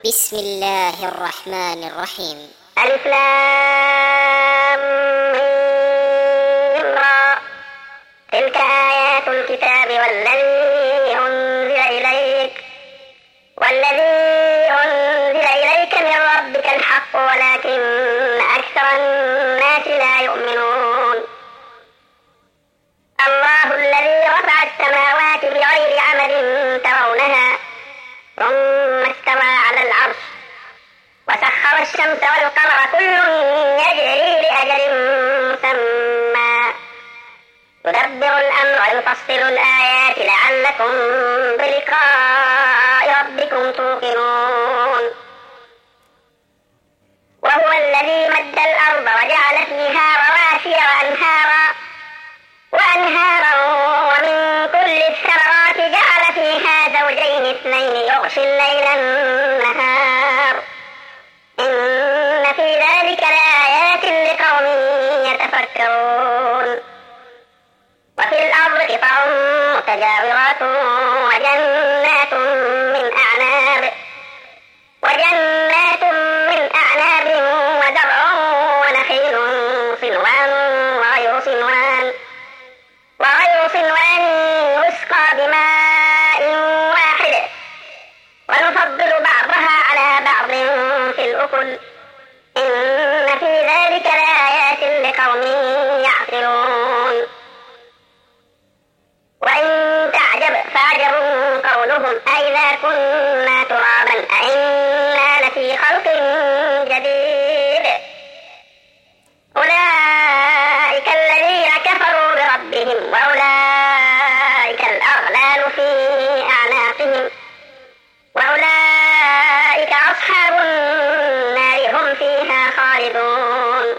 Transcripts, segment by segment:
بسم الله الرحمن الرحيم. ألف لام ميم را. تلك آيات الكتاب والذي أنزل إليك من ربك الحق ولكن أكثر الناس لا يؤمنون. الله الذي رفع السماوات بغير عمد ترونها ثم استوى على العرش وسخر الشمس والقمر كل يجري لأجل مسمى يدبر الأمر ويفصل الآيات لعلكم بلقاء ربكم توقنون. وهو الذي مد الأرض وجعل فيها رواسي وأنهارا ومن كل الثمرات جعل فيها زوجين اثنين يغشي الليل النهار إن في ذلك لآيات لقوم يتفكرون. وفي الأرض قطع متجاورات وجنات من أعناب وزرع ونخيل صنوان وغير صنوان يسقى بماء واحد ونفضل بعضها على بعض في الأكل إن في ذلك لآيات لقوم يعقلون. وإن تعجب فعجب قولهم أئذا كنا ترابا أئنا لفي خلق جديد أولئك الذين كفروا بربهم وأولئك الأغلال في أعناقهم وأولئك أصحاب النار هم فيها خالدون.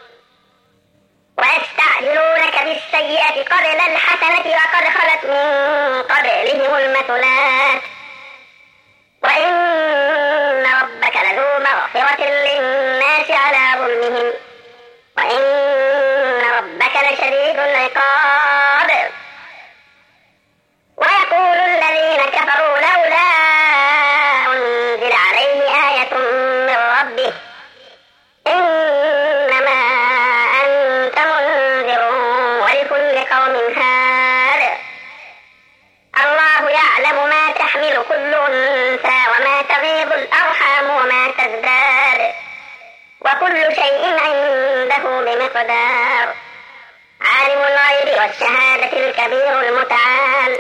ويستعجلونك بالسيئة قبل الحسنة وقد خلت من قبلهم المثلات وإن ربك لذو مغفرة للناس على ظلمهم وإن ربك لشديد العقاب. ويقول الذين كفروا لولا أنزل عليه آية من ربه إنما أنت منذر ولكل قوم هاد. الله يعلم ما تحمل كل أنثى وما تغيض الأرحام وما تزداد وكل شيء عنده بمقدار. عالم الغيب والشهادة الكبير المتعال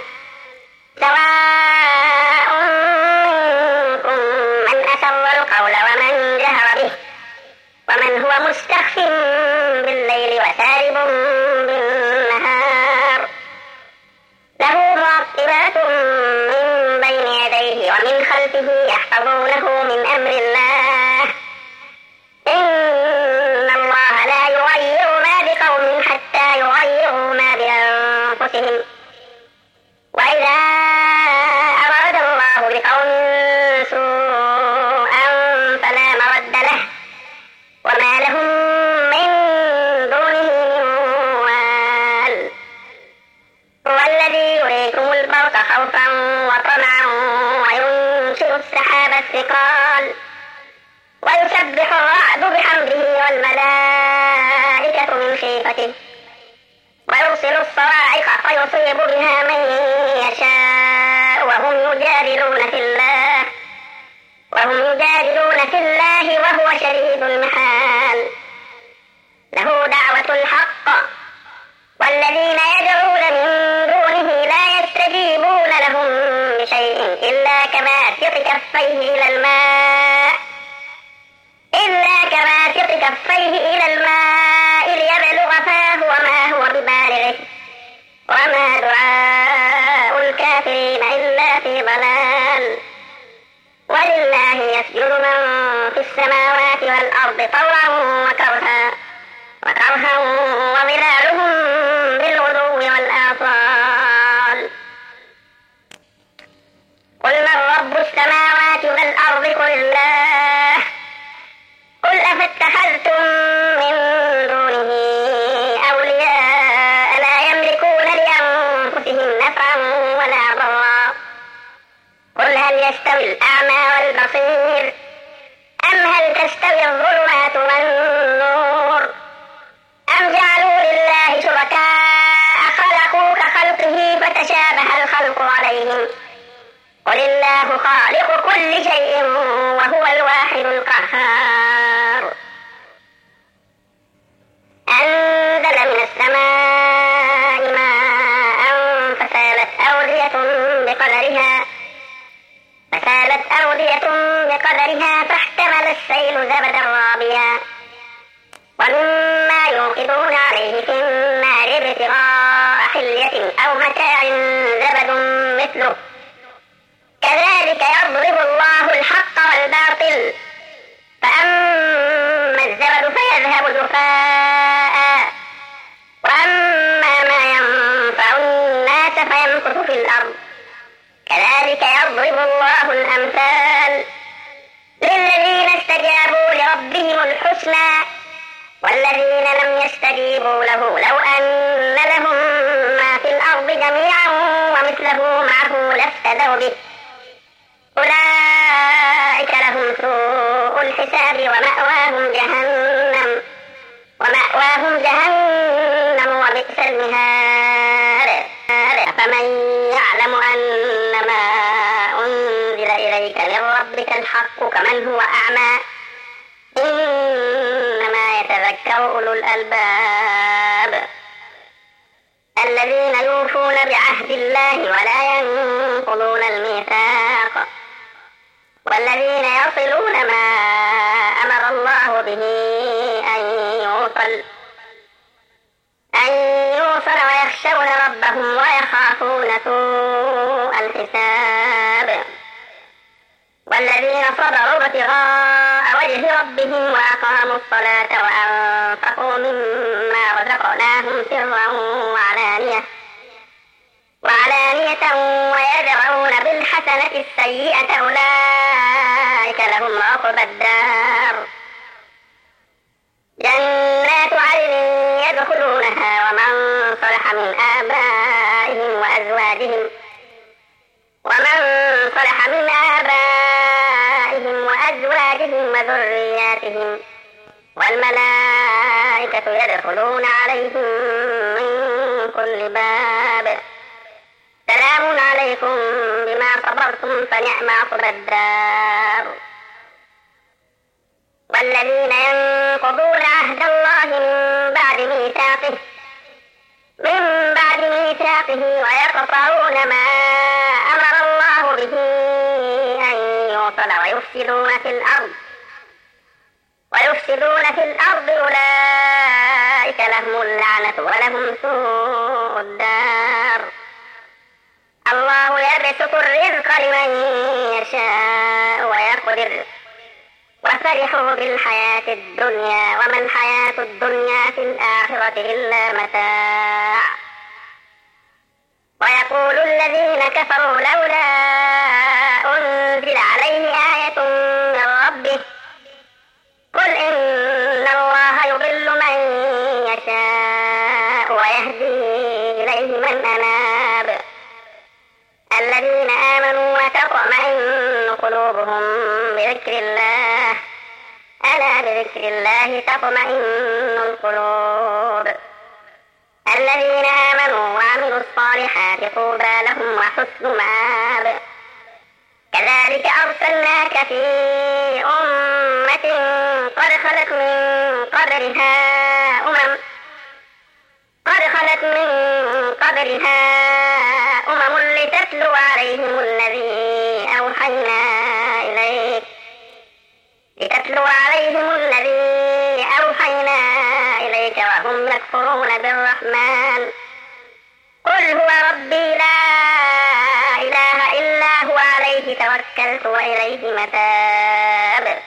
سواء منكم من أسر القول ومن جهر به ومن هو مستخف بالليل وسارب بالنهار له معقبات من بين يديه ومن خلفه يحفظونه من أمر الله إن الله لا يغير ما بقوم حتى يغيروا ما بأنفسهم وإذا أراد الله بقوم سوءا فلا مرد له وما لهم من دونه من وال. هو الذي يريكم البرق خوفا وطمعا وينشئ السحاب الثقال ويسبح الرعد بحمده والملائكة من خيفته ويرسل الصواعق فيصيب بها من يشاء وهم يجادلون في الله وهو شديد المحال. له دعوة الحق والذين يدعون من دونه لا يستجيبون لهم بشيء إلا كباسط كفيه إلى الماء ليبلغ فاه وما هو ببالغه وما دعاء الكافرين إلا في ضلال. ولله يسجد من في السماوات والأرض طوعا وكرها وظلالهم بالغدو والآصال. قل من رب السماوات والأرض قل الله قل أفاتخذتم من دونه أولياء لا يملكون لأنفسهم نفعا ولا ضرا قل هل يستوي الأعمى والبصير عليهم قل الله خالق كل شيء وهو الواحد القهار أنزل من السماء ماء فسالت أودية بقدرها فاحتمل السيل زبدا رابيا ومما يوقدون عليه في النار ابتغاء حلية أو متاع زبد مثله كذلك يضرب الله الحق والباطل فأما الزبد فيذهب جفاء وأما ما ينفع الناس فيمكث في الأرض كذلك يضرب الله الأمثال للذين استجابوا لربهم الحسنى والذين لم يستجيبوا له لو أن لهم ما في الأرض جميعا ومثله معه لافتدوا به أولئك لهم سوء الحساب ومأواهم جهنم وبئس المهاد فمن يعلم أن ما أنزل إليك من ربك الحق كمن هو أعمى إنما يتذكر أولو الألباب الذين يوفون بعهد الله ولا ينقضون الميثاق والذين يصلون ما أمر الله به أن يوصل ويخشون ربهم ويخافون سوء الحساب والذين صبروا ابتغاء وجه ربهم وأقاموا الصلاة وأنفقوا مما رزقناهم سرا وعلانية ويدرؤون بالحسنة السيئة أولئك لهم عقبى الدار جنات عدن يدخلونها ومن صلح من آبائهم وأزواجهم وذرياتهم والملائكة يدخلون عليهم من كل باب سلام عليكم بما صبرتم فنعم عقبى الدار والذين ينقضون عهد الله من بعد ميثاقه ويقطعون ما أمر الله به أن يوصل ويفسدون في الأرض أولئك لهم اللعنة ولهم سوء الدار الله يبسط الرزق لمن يشاء ويقدر وفرحوا بالحياة الدنيا وما الحياة الدنيا في الآخرة إلا متاع ويقول الذين كفروا لولا أنزل عليه آية من ربه قل إن الله يضل من يشاء ويهدي إليه من أناب الذين آمنوا وتطمئن قلوبهم بذكر الله ألا بذكر الله تطمئن القلوب الذين آمنوا وعملوا الصالحات طوبى لهم وحسن مآب كذلك أرسلناك في أمة قد خلت من قبلها أمم لتتلو عليهم الذي أوحينا إليك وهم يكفرون بالرحمن قل هو ربي لا إله إلا هو عليه توكلت وإليه متاب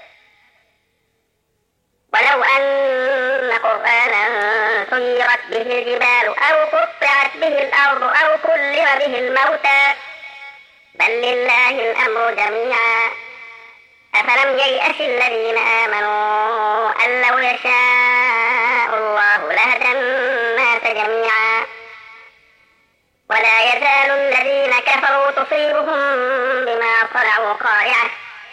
ولو أن قرآنا سيرت به الجبال أو قطعت به الأرض أو كلم به الموتى بل لله الأمر جميعا أفلم ييأس الذين آمنوا أن لو يشاء الله لهدى الناس جميعا ولا يزال الذين كفروا تصيبهم بما صنعوا قارعة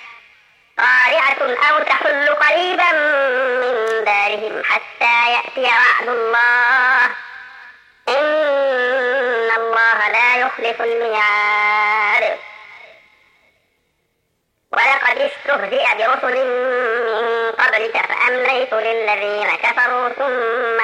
أو تحل قريبا من دارهم حتى يأتي وعد الله إن الله لا يخلف يخلف الميعاد ولقد استهزئ برسل من قبلك فأمليت للذين كفروا ثم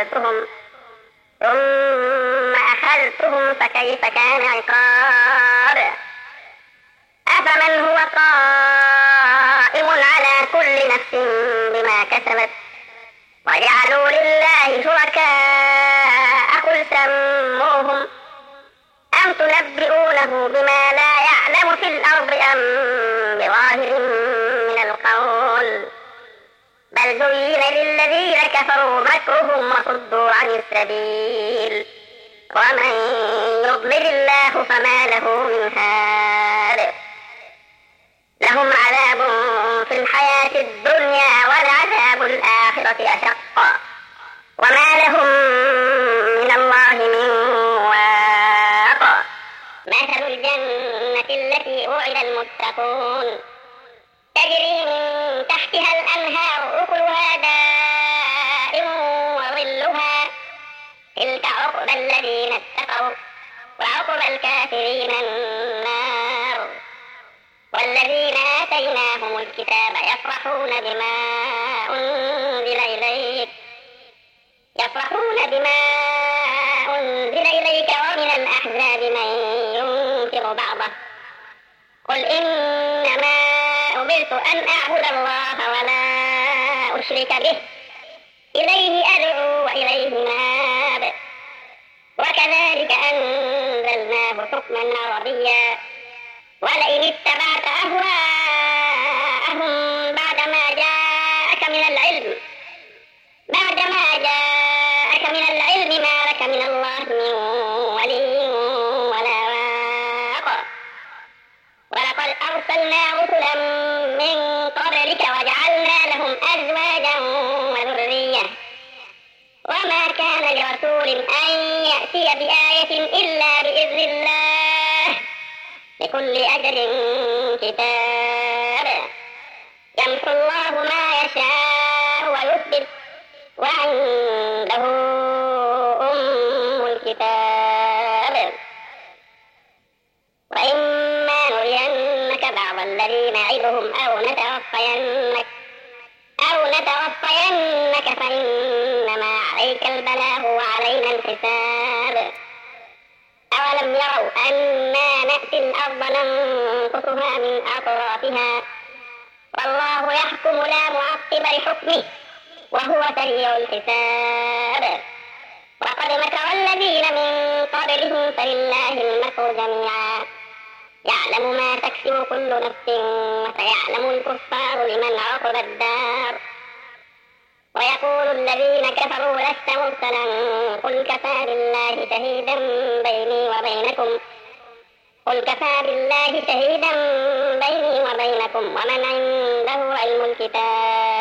أخذتهم فكيف كان عقاب أفمن هو قائم على كل نفس بما كسبت وجعلوا لله شركاء قل سموهم أم تنبئونه بما لا يعلم في الأرض أم بظاهر من القول بل زين للذين كفروا مكرهم وصدوا عن السبيل ومن يضلل الله فما له من هاد لهم عذاب في الحياة الدنيا ولعذاب الآخرة أشق وما لهم من الله من واق مثل الجنة التي وعد المتقون تجري من تحتها الأنهار أكلها دائم وظلها تلك عقبى الذين اتقوا وعقبى الكافرين النار والذين آتيناهم الكتاب يفرحون بما أنزل إليك ومن الأحزاب من ينكر بعضه قل إنما أمرت أن أعبد الله ولا أشرك به إليه أدعو وإليه مآب وكذلك أنزلناه حكما عربيا ولئن اتبعت أهواءهم بعدما جاءك من العلم ما لك من الله من ولي ولا واق ولقد أرسلنا رسلا من قبلك وجعلنا لهم أزواجا وذرية وما كان لرسول أن يأتي بآية إلا بإذن الله لكل أجل كتاب يمحو الله ما يشاء ويثبت وعنده أم الكتاب وإما نرينك بعض الذي نعدهم أو نتوفينك فإنما عليك البلاغ وعلينا الحساب أولم يروا أنا نأتي الأرض ننقصها من أطرافها والله يحكم لا معقب لحكمه وهو سريع الحساب وقد مكر الذين من قبلهم فلله المكر جميعا يعلم ما تكسب كل نفس وسيعلم الكفار لمن عقب الدار ويقول الذين كفروا لست مرسلا قل كفى بالله شهيدا بيني وبينكم ومن عنده علم الكتاب